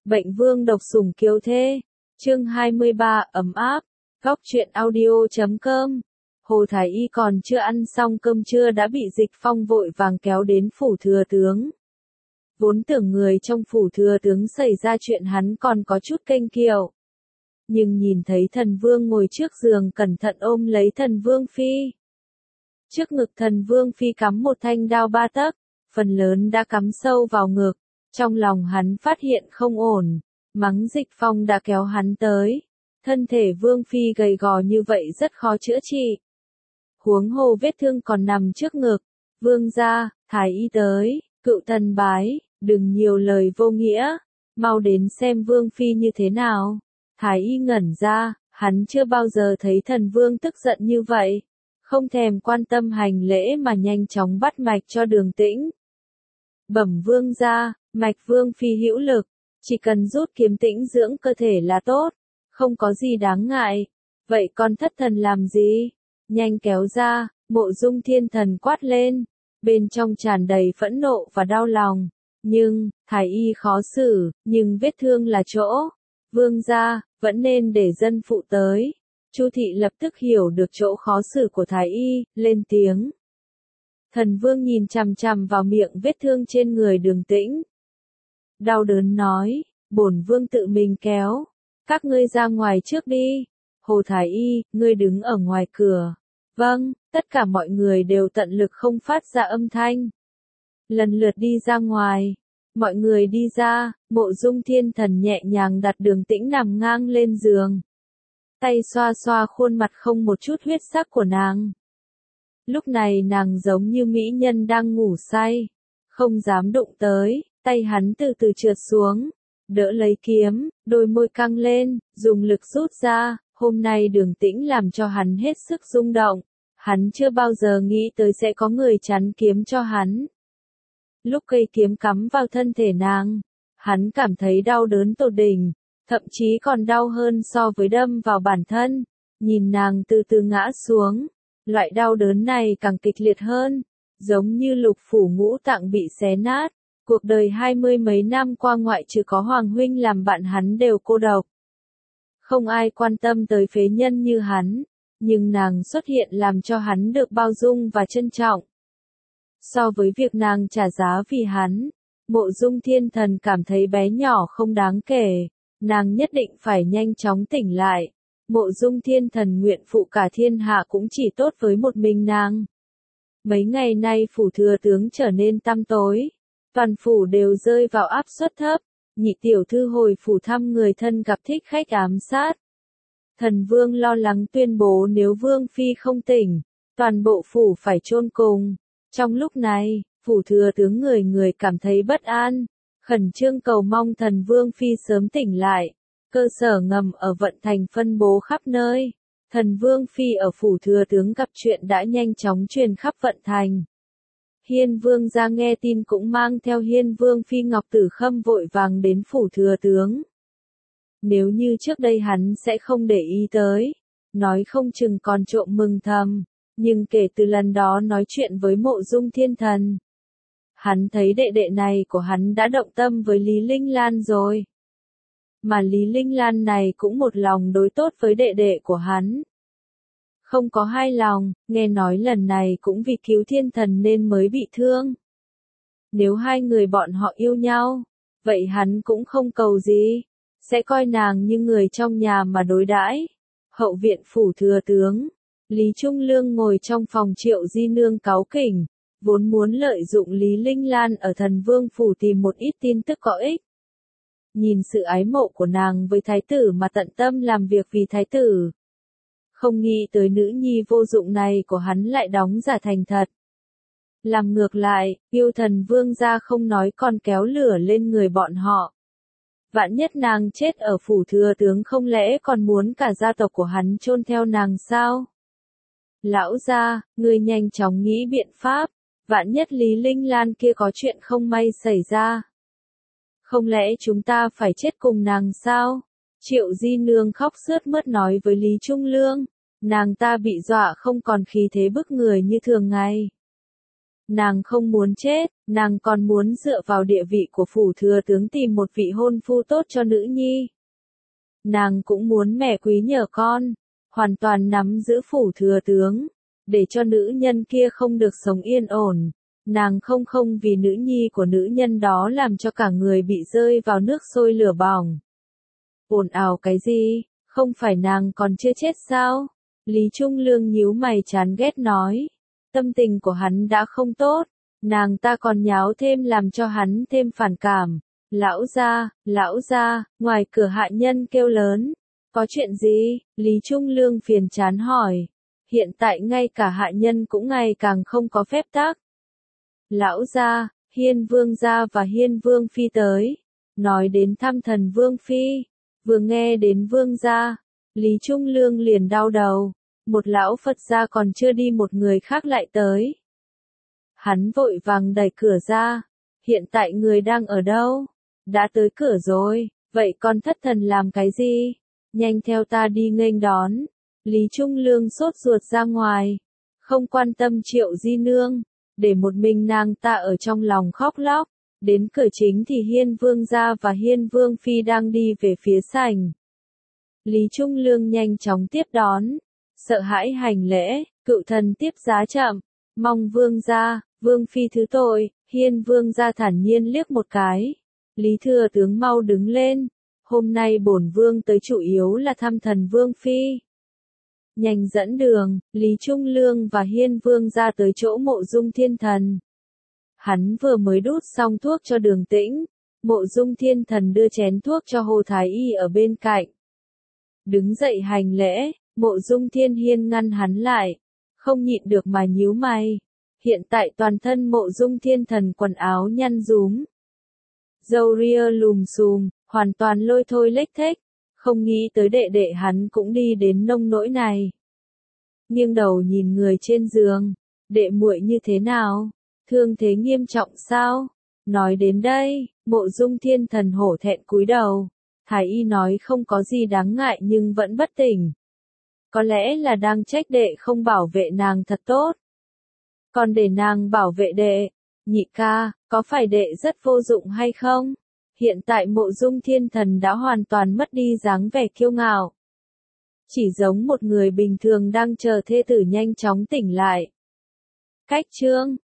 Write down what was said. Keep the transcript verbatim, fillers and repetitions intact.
Bệnh vương độc sủng kiều thê. Chương hai mươi ba ấm áp. Góc truyện audio chấm com. Hồ Thái Y còn chưa ăn xong cơm trưa đã bị Dịch Phong vội vàng kéo đến phủ thừa tướng. Vốn tưởng người trong phủ thừa tướng xảy ra chuyện hắn còn có chút kênh kiệu. Nhưng nhìn thấy thần vương ngồi trước giường cẩn thận ôm lấy thần vương phi. Trước ngực thần vương phi cắm một thanh đao ba tấc, phần lớn đã cắm sâu vào ngực. Trong lòng hắn phát hiện không ổn, mắng Dịch Phong đã kéo hắn tới. Thân thể vương phi gầy gò như vậy rất khó chữa trị. Huống hồ vết thương còn nằm trước ngực. Vương gia, Thái Y tới, cựu thần bái, đừng nhiều lời vô nghĩa, mau đến xem vương phi như thế nào. Thái Y ngẩn ra, hắn chưa bao giờ thấy thần vương tức giận như vậy. Không thèm quan tâm hành lễ mà nhanh chóng bắt mạch cho Đường Tĩnh. Bẩm vương gia, mạch vương phi hữu lực, chỉ cần rút kiếm tĩnh dưỡng cơ thể là tốt, không có gì đáng ngại. Vậy con thất thần làm gì? Nhanh kéo ra, Mộ Dung Thiên Thần quát lên, bên trong tràn đầy phẫn nộ và đau lòng. Nhưng, Thái Y khó xử, nhưng vết thương là chỗ. Vương gia, vẫn nên để dân phụ tới. Chu thị lập tức hiểu được chỗ khó xử của Thái Y, lên tiếng. Thần vương nhìn chằm chằm vào miệng vết thương trên người Đường Tĩnh. Đau đớn nói, bổn vương tự mình kéo. Các ngươi ra ngoài trước đi. Hồ Thái Y, ngươi đứng ở ngoài cửa. Vâng, tất cả mọi người đều tận lực không phát ra âm thanh. Lần lượt đi ra ngoài. Mọi người đi ra, Mộ Dung Thiên Thần nhẹ nhàng đặt Đường Tĩnh nằm ngang lên giường. Tay xoa xoa khuôn mặt không một chút huyết sắc của nàng. Lúc này nàng giống như mỹ nhân đang ngủ say. Không dám đụng tới, tay hắn từ từ trượt xuống. Đỡ lấy kiếm, đôi môi căng lên, dùng lực rút ra. Hôm nay Đường Tĩnh làm cho hắn hết sức rung động. Hắn chưa bao giờ nghĩ tới sẽ có người chắn kiếm cho hắn. Lúc cây kiếm cắm vào thân thể nàng, hắn cảm thấy đau đớn tột đỉnh, thậm chí còn đau hơn so với đâm vào bản thân. Nhìn nàng từ từ ngã xuống, loại đau đớn này càng kịch liệt hơn, giống như lục phủ ngũ tạng bị xé nát. Cuộc đời hai mươi mấy năm qua ngoại trừ có Hoàng huynh làm bạn hắn đều cô độc. Không ai quan tâm tới phế nhân như hắn, nhưng nàng xuất hiện làm cho hắn được bao dung và trân trọng. So với việc nàng trả giá vì hắn, Mộ Dung Thiên Thần cảm thấy bé nhỏ không đáng kể, nàng nhất định phải nhanh chóng tỉnh lại. Mộ Dung Thiên Thần nguyện phụ cả thiên hạ cũng chỉ tốt với một mình nàng. Mấy ngày nay phủ thừa tướng trở nên tăm tối, toàn phủ đều rơi vào áp suất thấp. Nhị tiểu thư hồi phủ thăm người thân gặp thích khách ám sát. Thần vương lo lắng tuyên bố nếu vương phi không tỉnh, toàn bộ phủ phải chôn cùng. Trong lúc này, phủ thừa tướng người người cảm thấy bất an, khẩn trương cầu mong thần vương phi sớm tỉnh lại. Cơ sở ngầm ở Vận Thành phân bố khắp nơi. Thần vương phi ở phủ thừa tướng gặp chuyện đã nhanh chóng truyền khắp Vận Thành. Hiên vương ra nghe tin cũng mang theo hiên vương phi Ngọc Tử Khâm vội vàng đến phủ thừa tướng. Nếu như trước đây hắn sẽ không để ý tới, nói không chừng còn trộm mừng thầm, nhưng kể từ lần đó nói chuyện với Mộ Dung Thiên Thần, hắn thấy đệ đệ này của hắn đã động tâm với Lý Linh Lan rồi. Mà Lý Linh Lan này cũng một lòng đối tốt với đệ đệ của hắn. Không có hai lòng, nghe nói lần này cũng vì cứu thiên thần nên mới bị thương. Nếu hai người bọn họ yêu nhau, vậy hắn cũng không cầu gì, sẽ coi nàng như người trong nhà mà đối đãi. Hậu viện phủ thừa tướng, Lý Trung Lương ngồi trong phòng Triệu Di Nương cáu kỉnh, vốn muốn lợi dụng Lý Linh Lan ở Thần Vương phủ tìm một ít tin tức có ích. Nhìn sự ái mộ của nàng với thái tử mà tận tâm làm việc vì thái tử. Không nghĩ tới nữ nhi vô dụng này của hắn lại đóng giả thành thật. Làm ngược lại, yêu thần vương gia không nói còn kéo lửa lên người bọn họ. Vạn nhất nàng chết ở phủ thừa tướng không lẽ còn muốn cả gia tộc của hắn chôn theo nàng sao? Lão gia, ngươi nhanh chóng nghĩ biện pháp, vạn nhất Lý Linh Lan kia có chuyện không may xảy ra. Không lẽ chúng ta phải chết cùng nàng sao? Triệu Di Nương khóc sướt mướt nói với Lý Trung Lương, nàng ta bị dọa không còn khí thế bức người như thường ngày. Nàng không muốn chết, nàng còn muốn dựa vào địa vị của phủ thừa tướng tìm một vị hôn phu tốt cho nữ nhi. Nàng cũng muốn mẹ quý nhờ con, hoàn toàn nắm giữ phủ thừa tướng, để cho nữ nhân kia không được sống yên ổn. Nàng không không vì nữ nhi của nữ nhân đó làm cho cả người bị rơi vào nước sôi lửa bỏng. Ồn ào cái gì, không phải nàng còn chưa chết sao? Lý Trung Lương nhíu mày chán ghét nói. Tâm tình của hắn đã không tốt, nàng ta còn nháo thêm làm cho hắn thêm phản cảm. Lão gia, lão gia, ngoài cửa hạ nhân kêu lớn. Có chuyện gì? Lý Trung Lương phiền chán hỏi. Hiện tại ngay cả hạ nhân cũng ngày càng không có phép tắc. Lão gia, Hiên Vương gia và Hiên Vương phi tới, nói đến thăm thần Vương phi. Vừa nghe đến Vương gia, Lý Trung Lương liền đau đầu. Một lão Phật gia còn chưa đi một người khác lại tới. Hắn vội vàng đẩy cửa ra. Hiện tại người đang ở đâu? Đã tới cửa rồi, vậy con thất thần làm cái gì? Nhanh theo ta đi nghênh đón. Lý Trung Lương sốt ruột ra ngoài, không quan tâm Triệu Di Nương, để một mình nàng ta ở trong lòng khóc lóc. Đến cửa chính thì Hiên Vương gia và Hiên Vương phi đang đi về phía sảnh. Lý Trung Lương nhanh chóng tiếp đón, sợ hãi hành lễ, cựu thần tiếp giá chậm, mong Vương gia, Vương phi thứ tội. Hiên Vương gia thản nhiên liếc một cái. Lý thừa tướng mau đứng lên, hôm nay bổn vương tới chủ yếu là thăm thần Vương phi. Nhanh dẫn đường. Lý Trung Lương và Hiên Vương ra tới chỗ Mộ Dung Thiên Thần. Hắn vừa mới đút xong thuốc cho Đường Tĩnh, Mộ Dung Thiên Thần đưa chén thuốc cho Hồ Thái Y ở bên cạnh. Đứng dậy hành lễ, Mộ Dung Thiên Hiên ngăn hắn lại, không nhịn được mà nhíu mày. Hiện tại toàn thân Mộ Dung Thiên Thần quần áo nhăn rúm, râu ria lùm xùm, hoàn toàn lôi thôi lếch thếch, không nghĩ tới đệ đệ hắn cũng đi đến nông nỗi này. Nghiêng đầu nhìn người trên giường, đệ muội như thế nào? Thương thế nghiêm trọng sao? Nói đến đây, Mộ Dung Thiên Thần hổ thẹn cúi đầu. Thái y nói không có gì đáng ngại nhưng vẫn bất tỉnh. Có lẽ là đang trách đệ không bảo vệ nàng thật tốt. Còn để nàng bảo vệ đệ, nhị ca, có phải đệ rất vô dụng hay không? Hiện tại Mộ Dung Thiên Thần đã hoàn toàn mất đi dáng vẻ kiêu ngạo. Chỉ giống một người bình thường đang chờ thê tử nhanh chóng tỉnh lại. Cách chương